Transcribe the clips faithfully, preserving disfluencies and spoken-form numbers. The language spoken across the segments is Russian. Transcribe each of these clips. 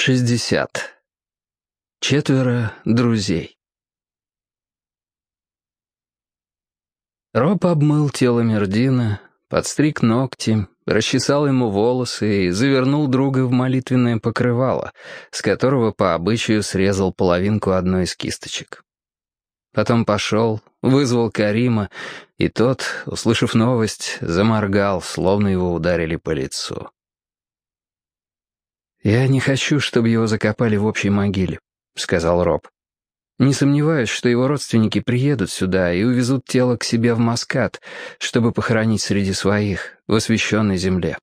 шестьдесят. Четверо друзей. Роб обмыл тело Мердина, подстриг ногти, расчесал ему волосы и завернул друга в молитвенное покрывало, с которого по обычаю срезал половинку одной из кисточек. Потом пошел, вызвал Карима, и тот, услышав новость, заморгал, словно его ударили по лицу. «Я не хочу, чтобы его закопали в общей могиле», — сказал Роб. «Не сомневаюсь, что его родственники приедут сюда и увезут тело к себе в Маскат, чтобы похоронить среди своих, в освященной земле».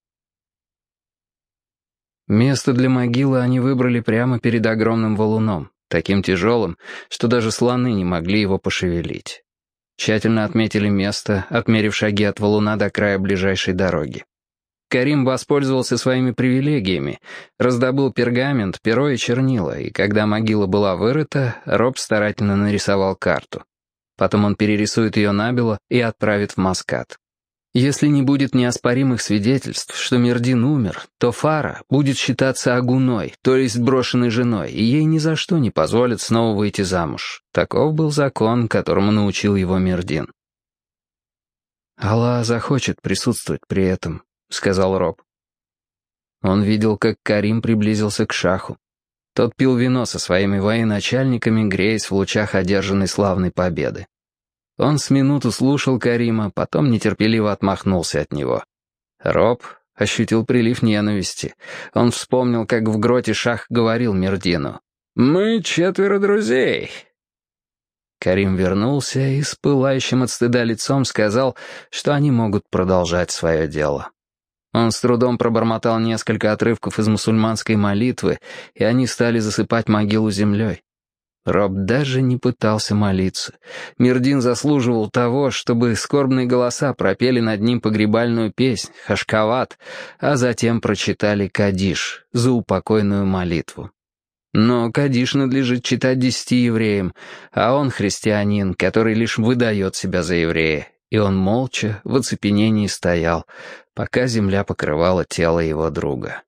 Место для могилы они выбрали прямо перед огромным валуном, таким тяжелым, что даже слоны не могли его пошевелить. Тщательно отметили место, отмерив шаги от валуна до края ближайшей дороги. Карим воспользовался своими привилегиями, раздобыл пергамент, перо и чернила, и когда могила была вырыта, Роб старательно нарисовал карту. Потом он перерисует ее набело и отправит в Маскат. Если не будет неоспоримых свидетельств, что Мердин умер, то Фара будет считаться агуной, то есть брошенной женой, и ей ни за что не позволят снова выйти замуж. Таков был закон, которому научил его Мердин. «Аллах захочет присутствовать при этом», — сказал Роб. Он видел, как Карим приблизился к шаху. Тот пил вино со своими военачальниками, греясь в лучах одержанной славной победы. Он с минуту слушал Карима, потом нетерпеливо отмахнулся от него. Роб ощутил прилив ненависти. Он вспомнил, как в гроте шах говорил Мердину: «Мы четверо друзей». Карим вернулся и с пылающим от стыда лицом сказал, что они могут продолжать свое дело. Он с трудом пробормотал несколько отрывков из мусульманской молитвы, и они стали засыпать могилу землей. Роб даже не пытался молиться. Мердин заслуживал того, чтобы скорбные голоса пропели над ним погребальную песнь, хашкават, а затем прочитали кадиш, заупокойную молитву. Но кадиш надлежит читать десяти евреям, а он христианин, который лишь выдает себя за еврея. И он молча, в оцепенении стоял, пока земля покрывала тело его друга.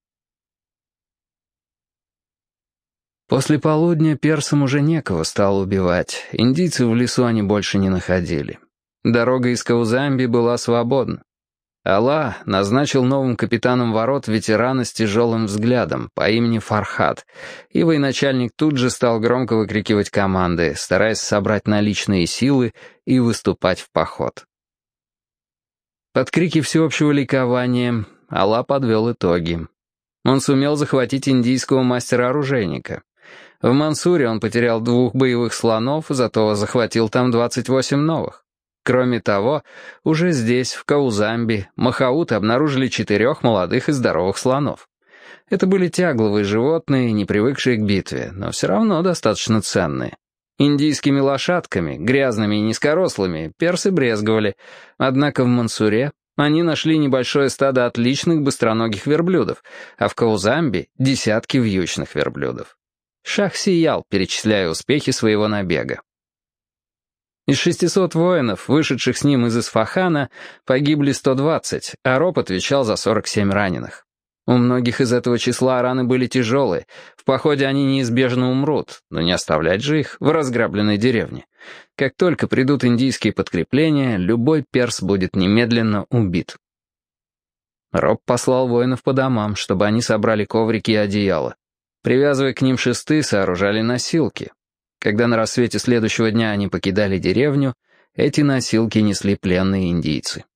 После полудня персам уже некого стало убивать, индийцев в лесу они больше не находили. Дорога из Каузамби была свободна. Аллах назначил новым капитаном ворот ветерана с тяжелым взглядом по имени Фархад, и военачальник тут же стал громко выкрикивать команды, стараясь собрать наличные силы и выступать в поход. Под крики всеобщего ликования Аллах подвел итоги. Он сумел захватить индийского мастера-оружейника. В Мансуре он потерял двух боевых слонов, зато захватил там двадцать восемь новых. Кроме того, уже здесь, в Каузамби, махауты обнаружили четырех молодых и здоровых слонов. Это были тягловые животные, не привыкшие к битве, но все равно достаточно ценные. Индийскими лошадками, грязными и низкорослыми, персы брезговали, однако в Мансуре они нашли небольшое стадо отличных быстроногих верблюдов, а в Каузамби — десятки вьючных верблюдов. Шах сиял, перечисляя успехи своего набега. Из шестисот воинов, вышедших с ним из Исфахана, погибли сто двадцать, а Роб отвечал за сорок семь раненых. У многих из этого числа раны были тяжелые, в походе они неизбежно умрут, но не оставлять же их в разграбленной деревне. Как только придут индийские подкрепления, любой перс будет немедленно убит. Роб послал воинов по домам, чтобы они собрали коврики и одеяла. Привязывая к ним шесты, сооружали носилки. Когда на рассвете следующего дня они покидали деревню, эти носилки несли пленные индийцы.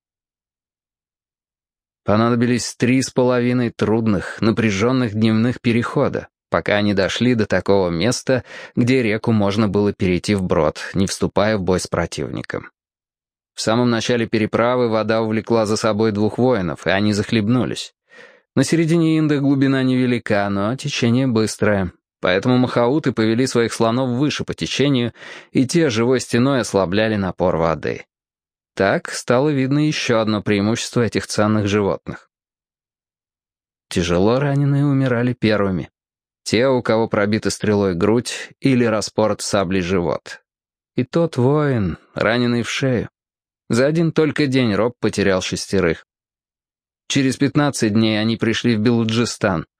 Понадобились три с половиной трудных, напряженных дневных перехода, пока они дошли до такого места, где реку можно было перейти вброд, не вступая в бой с противником. В самом начале переправы вода увлекла за собой двух воинов, и они захлебнулись. На середине Инда глубина невелика, но течение быстрое. Поэтому махауты повели своих слонов выше по течению, и те живой стеной ослабляли напор воды. Так стало видно еще одно преимущество этих ценных животных. Тяжело раненые умирали первыми. Те, у кого пробита стрелой грудь или распорот саблей живот. И тот воин, раненый в шею. За один только день Роб потерял шестерых. Через пятнадцать дней они пришли в Белуджистан,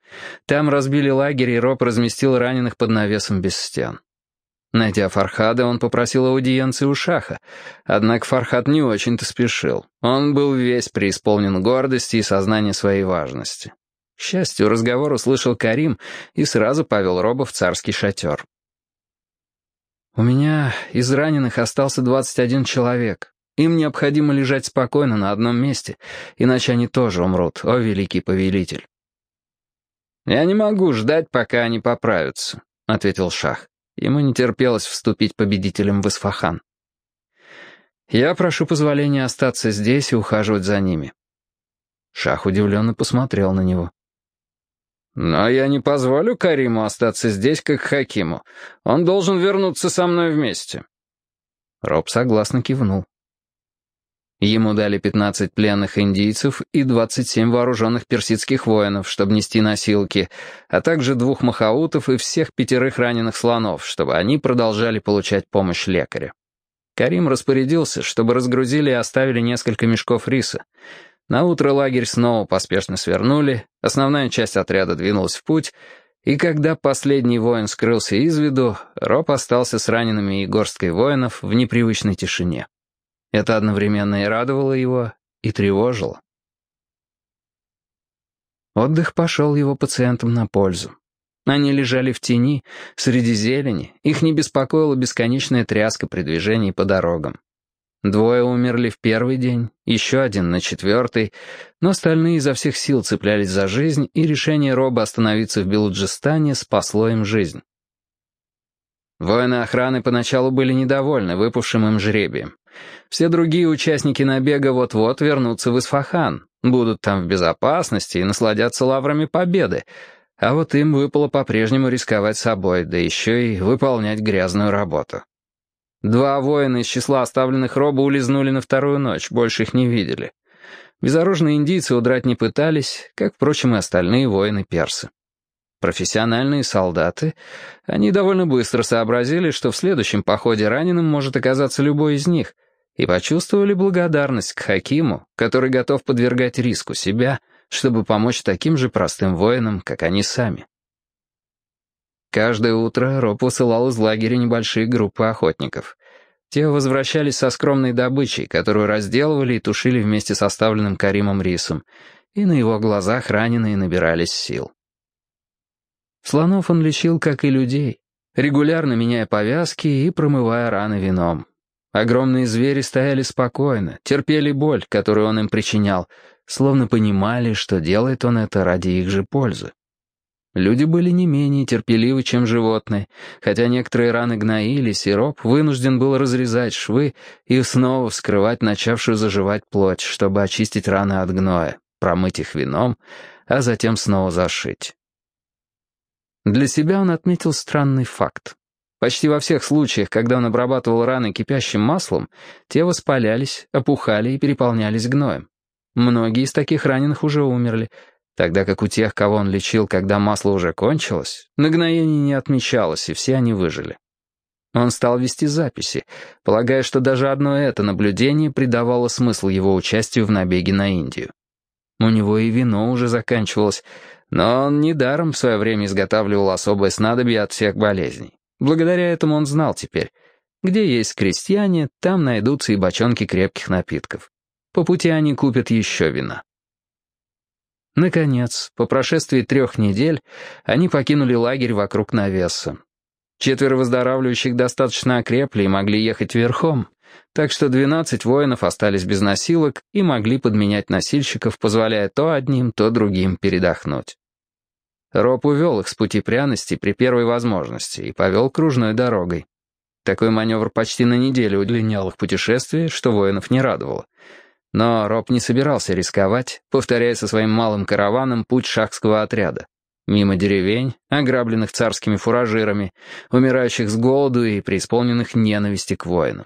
Там разбили лагерь, и Роб разместил раненых под навесом без стен. Найдя Фархада, он попросил аудиенции у Шаха, однако Фархад не очень-то спешил. Он был весь преисполнен гордости и сознания своей важности. К счастью, разговор услышал Карим и сразу повел Роба в царский шатер. «У меня из раненых остался двадцать один человек. Им необходимо лежать спокойно на одном месте, иначе они тоже умрут, о великий повелитель». «Я не могу ждать, пока они поправятся», — ответил Шах. Ему не терпелось вступить победителем в Исфахан. «Я прошу позволения остаться здесь и ухаживать за ними». Шах удивленно посмотрел на него. «Но я не позволю Кариму остаться здесь, как Хакиму. Он должен вернуться со мной вместе». Роб согласно кивнул. Ему дали пятнадцать пленных индийцев и двадцать семь вооруженных персидских воинов, чтобы нести носилки, а также двух махаутов и всех пятерых раненых слонов, чтобы они продолжали получать помощь лекаря. Карим распорядился, чтобы разгрузили и оставили несколько мешков риса. Наутро лагерь снова поспешно свернули, основная часть отряда двинулась в путь, и когда последний воин скрылся из виду, Роб остался с ранеными и горсткой воинов в непривычной тишине. Это одновременно и радовало его, и тревожило. Отдых пошел его пациентам на пользу. Они лежали в тени, среди зелени, их не беспокоила бесконечная тряска при движении по дорогам. Двое умерли в первый день, еще один на четвертый, но остальные изо всех сил цеплялись за жизнь, и решение Роба остановиться в Белуджистане спасло им жизнь. Воины охраны поначалу были недовольны выпавшим им жребием. Все другие участники набега вот-вот вернутся в Исфахан, будут там в безопасности и насладятся лаврами победы, а вот им выпало по-прежнему рисковать собой, да еще и выполнять грязную работу. Два воина из числа оставленных Роба улизнули на вторую ночь, больше их не видели. Безоружные индийцы удрать не пытались, как, впрочем, и остальные воины-персы. Профессиональные солдаты, они довольно быстро сообразили, что в следующем походе раненым может оказаться любой из них, и почувствовали благодарность к Хакиму, который готов подвергать риску себя, чтобы помочь таким же простым воинам, как они сами. Каждое утро Роб высылал из лагеря небольшие группы охотников. Те возвращались со скромной добычей, которую разделывали и тушили вместе с оставленным Каримом рисом, и на его глазах раненые набирались сил. Слонов он лечил, как и людей, регулярно меняя повязки и промывая раны вином. Огромные звери стояли спокойно, терпели боль, которую он им причинял, словно понимали, что делает он это ради их же пользы. Люди были не менее терпеливы, чем животные, хотя некоторые раны гноились, и Роб вынужден был разрезать швы и снова вскрывать начавшую заживать плоть, чтобы очистить раны от гноя, промыть их вином, а затем снова зашить. Для себя он отметил странный факт. Почти во всех случаях, когда он обрабатывал раны кипящим маслом, те воспалялись, опухали и переполнялись гноем. Многие из таких раненых уже умерли, тогда как у тех, кого он лечил, когда масло уже кончилось, нагноение не отмечалось, и все они выжили. Он стал вести записи, полагая, что даже одно это наблюдение придавало смысл его участию в набеге на Индию. У него и вино уже заканчивалось, но он недаром в свое время изготавливал особое снадобье от всех болезней. Благодаря этому он знал теперь, где есть крестьяне, там найдутся и бочонки крепких напитков. По пути они купят еще вина. Наконец, по прошествии трех недель, они покинули лагерь вокруг навеса. Четверо выздоравливающих достаточно окрепли и могли ехать верхом, так что двенадцать воинов остались без носилок и могли подменять носильщиков, позволяя то одним, то другим передохнуть. Роб увел их с пути пряности при первой возможности и повел кружной дорогой. Такой маневр почти на неделю удлинял их путешествие, что воинов не радовало. Но Роб не собирался рисковать, повторяя со своим малым караваном путь шахского отряда. Мимо деревень, ограбленных царскими фуражирами, умирающих с голоду и преисполненных ненависти к воинам.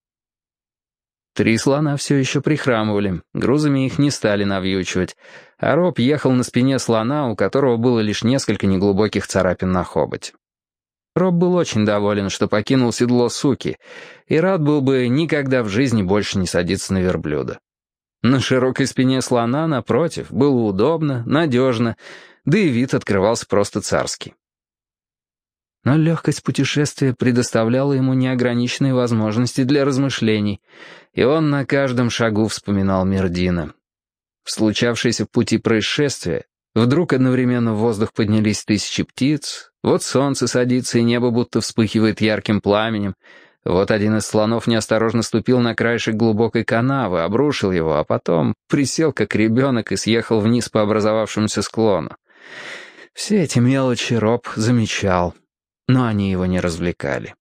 Три слона все еще прихрамывали, грузами их не стали навьючивать, а Роб ехал на спине слона, у которого было лишь несколько неглубоких царапин на хоботе. Роб был очень доволен, что покинул седло суки, и рад был бы никогда в жизни больше не садиться на верблюда. На широкой спине слона, напротив, было удобно, надежно, да и вид открывался просто царский. Но легкость путешествия предоставляла ему неограниченные возможности для размышлений, и он на каждом шагу вспоминал Мирдина. Случавшееся в пути происшествие, вдруг одновременно в воздух поднялись тысячи птиц, вот солнце садится и небо будто вспыхивает ярким пламенем, вот один из слонов неосторожно ступил на краешек глубокой канавы, обрушил его, а потом присел как ребенок и съехал вниз по образовавшемуся склону. Все эти мелочи Роб замечал, но они его не развлекали.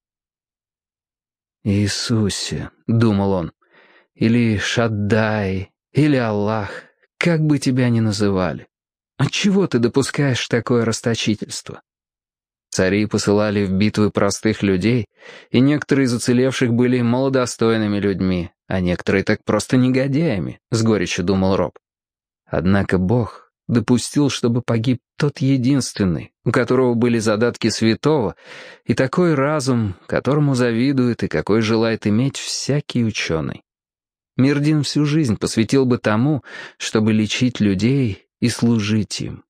«Иисусе», — думал он, — «или Шаддай, или Аллах, как бы тебя ни называли, отчего ты допускаешь такое расточительство?» Цари посылали в битвы простых людей, и некоторые из уцелевших были малодостойными людьми, а некоторые так просто негодяями, — с горечью думал Роб. Однако Бог допустил, чтобы погиб тот единственный, у которого были задатки святого, и такой разум, которому завидует и какой желает иметь всякий ученый. Мирдин всю жизнь посвятил бы тому, чтобы лечить людей и служить им.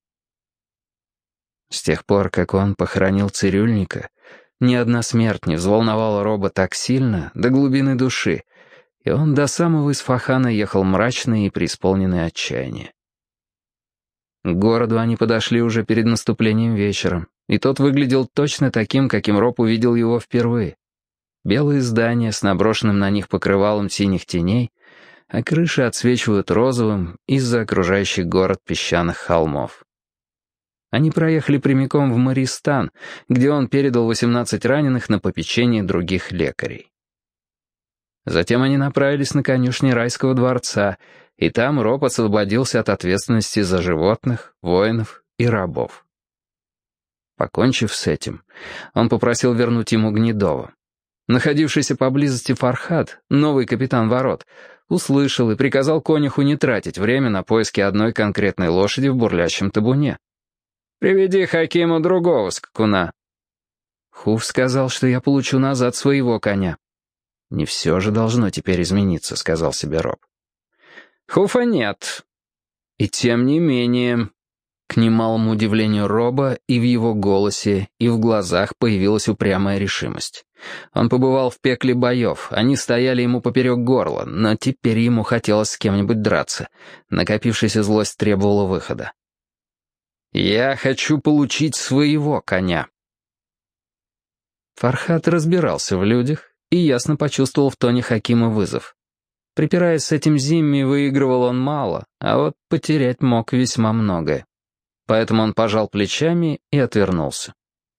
С тех пор, как он похоронил цирюльника, ни одна смерть не взволновала Роба так сильно до глубины души, и он до самого Исфахана ехал мрачный и преисполненный отчаяния. К городу они подошли уже перед наступлением вечера, и тот выглядел точно таким, каким Роб увидел его впервые. Белые здания с наброшенным на них покрывалом синих теней, а крыши отсвечивают розовым из-за окружающих город песчаных холмов. Они проехали прямиком в Мористан, где он передал восемнадцать раненых на попечение других лекарей. Затем они направились на конюшни Райского дворца, и там Роб освободился от ответственности за животных, воинов и рабов. Покончив с этим, он попросил вернуть ему Гнедова. Находившийся поблизости Фархад, новый капитан ворот, услышал и приказал конюху не тратить время на поиски одной конкретной лошади в бурлящем табуне. «Приведи Хакиму другого скакуна». Хуф сказал, что я получу назад своего коня. «Не все же должно теперь измениться», — сказал себе Роб. «Хуфа нет. И тем не менее...» К немалому удивлению Роба и в его голосе, и в глазах появилась упрямая решимость. Он побывал в пекле боев, они стояли ему поперек горла, но теперь ему хотелось с кем-нибудь драться. Накопившаяся злость требовала выхода. «Я хочу получить своего коня». Фархад разбирался в людях и ясно почувствовал в тоне Хакима вызов. Припираясь с этим Зимми, выигрывал он мало, а вот потерять мог весьма многое. Поэтому он пожал плечами и отвернулся.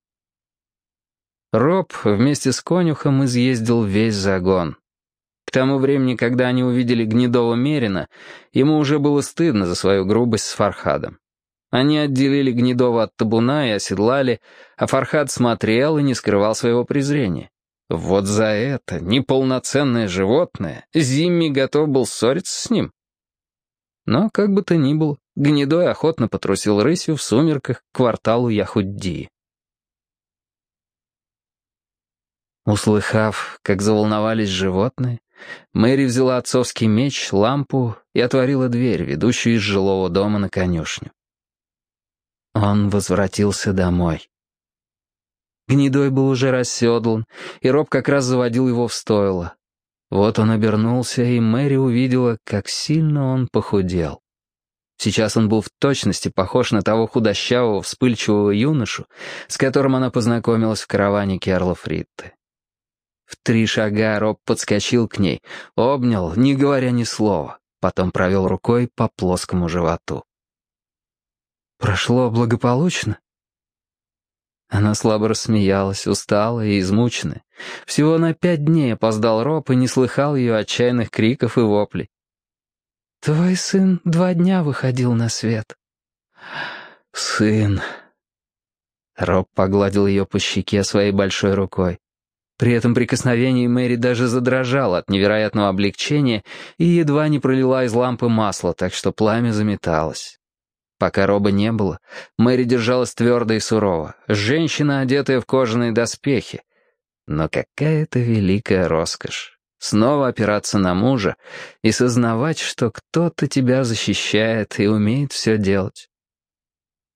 Роб вместе с конюхом изъездил весь загон. К тому времени, когда они увидели гнедого мерина, ему уже было стыдно за свою грубость с Фархадом. Они отделили Гнедова от табуна и оседлали, а Фархад смотрел и не скрывал своего презрения. Вот за это, неполноценное животное, Зимми готов был ссориться с ним. Но, как бы то ни было, Гнедой охотно потрусил рысью в сумерках к кварталу Яхуддии. Услыхав, как заволновались животные, Мэри взяла отцовский меч, лампу и отворила дверь, ведущую из жилого дома на конюшню. Он возвратился домой. Гнедой был уже расседлан, и Роб как раз заводил его в стойло. Вот он обернулся, и Мэри увидела, как сильно он похудел. Сейчас он был в точности похож на того худощавого, вспыльчивого юношу, с которым она познакомилась в караване Керла Фритте. В три шага Роб подскочил к ней, обнял, не говоря ни слова, потом провел рукой по плоскому животу. «Прошло благополучно?» Она слабо рассмеялась, усталая и измученная. Всего на пять дней опоздал Роб и не слыхал ее отчаянных криков и воплей. «Твой сын два дня выходил на свет». «Сын...» Роб погладил ее по щеке своей большой рукой. При этом прикосновении Мэри даже задрожала от невероятного облегчения и едва не пролила из лампы масло, так что пламя заметалось. Пока Роба не было, Мэри держалась твердо и сурово. Женщина, одетая в кожаные доспехи. Но какая-то великая роскошь. Снова опираться на мужа и сознавать, что кто-то тебя защищает и умеет все делать.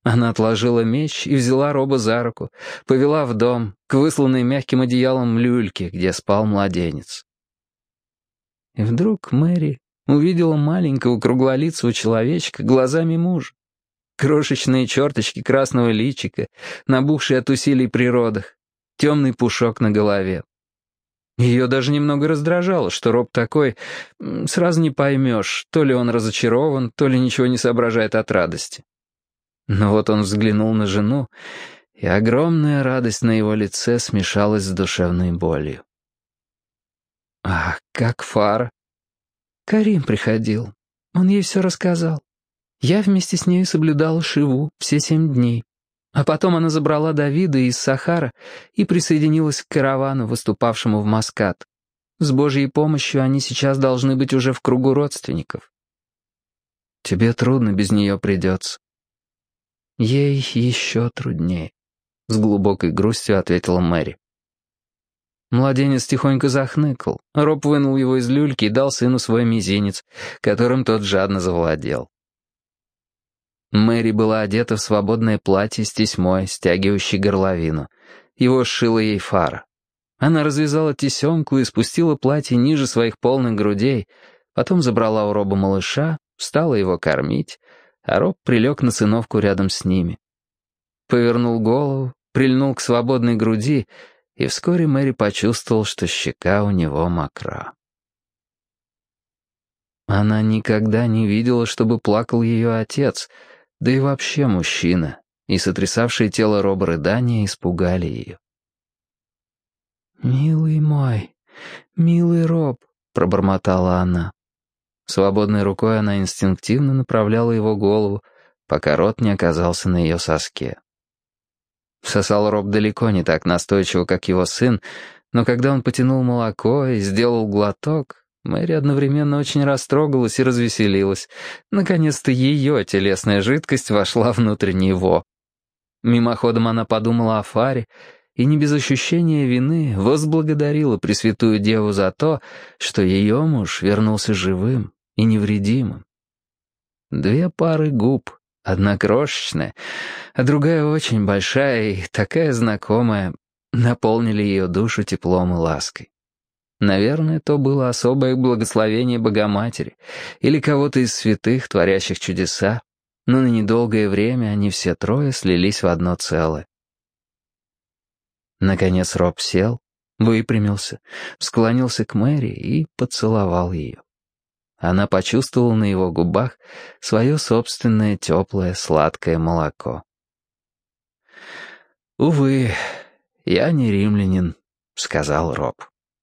Она отложила меч и взяла Роба за руку, повела в дом, к высланной мягким одеялом люльке, где спал младенец. И вдруг Мэри увидела маленького круглолицего человечка глазами мужа. Крошечные черточки красного личика, набухшие от усилий при родах, темный пушок на голове. Ее даже немного раздражало, что Роб такой, сразу не поймешь, то ли он разочарован, то ли ничего не соображает от радости. Но вот он взглянул на жену, и огромная радость на его лице смешалась с душевной болью. «Ах, как Фара!» «Карим приходил. Он ей все рассказал. Я вместе с ней соблюдала шиву все семь дней. А потом она забрала Давида из Сахара и присоединилась к каравану, выступавшему в Маскат. С Божьей помощью они сейчас должны быть уже в кругу родственников. Тебе трудно без нее придется». «Ей еще труднее», — с глубокой грустью ответила Мэри. Младенец тихонько захныкал. Роб вынул его из люльки и дал сыну свой мизинец, которым тот жадно завладел. Мэри была одета в свободное платье с тесьмой, стягивающей горловину. Его сшила ей Фара. Она развязала тесемку и спустила платье ниже своих полных грудей, потом забрала у Роба малыша, стала его кормить, а Роб прилег на циновку рядом с ними. Повернул голову, прильнул к свободной груди, и вскоре Мэри почувствовал, что щека у него мокра. Она никогда не видела, чтобы плакал ее отец, да и вообще мужчина, и сотрясавшие тело Роба рыдания испугали ее. «Милый мой, милый Роб», — пробормотала она. Свободной рукой она инстинктивно направляла его голову, пока рот не оказался на ее соске. Сосал Роб далеко не так настойчиво, как его сын, но когда он потянул молоко и сделал глоток, Мэри одновременно очень растрогалась и развеселилась. Наконец-то ее телесная жидкость вошла внутрь него. Мимоходом она подумала о Фаре и не без ощущения вины возблагодарила Пресвятую Деву за то, что ее муж вернулся живым и невредимым. Две пары губ, одна крошечная, а другая очень большая и такая знакомая, наполнили ее душу теплом и лаской. Наверное, то было особое благословение Богоматери или кого-то из святых, творящих чудеса, но на недолгое время они все трое слились в одно целое. Наконец Роб сел, выпрямился, склонился к Мэри и поцеловал ее. Она почувствовала на его губах свое собственное теплое сладкое молоко. «Увы, я не римлянин», — сказал Роб.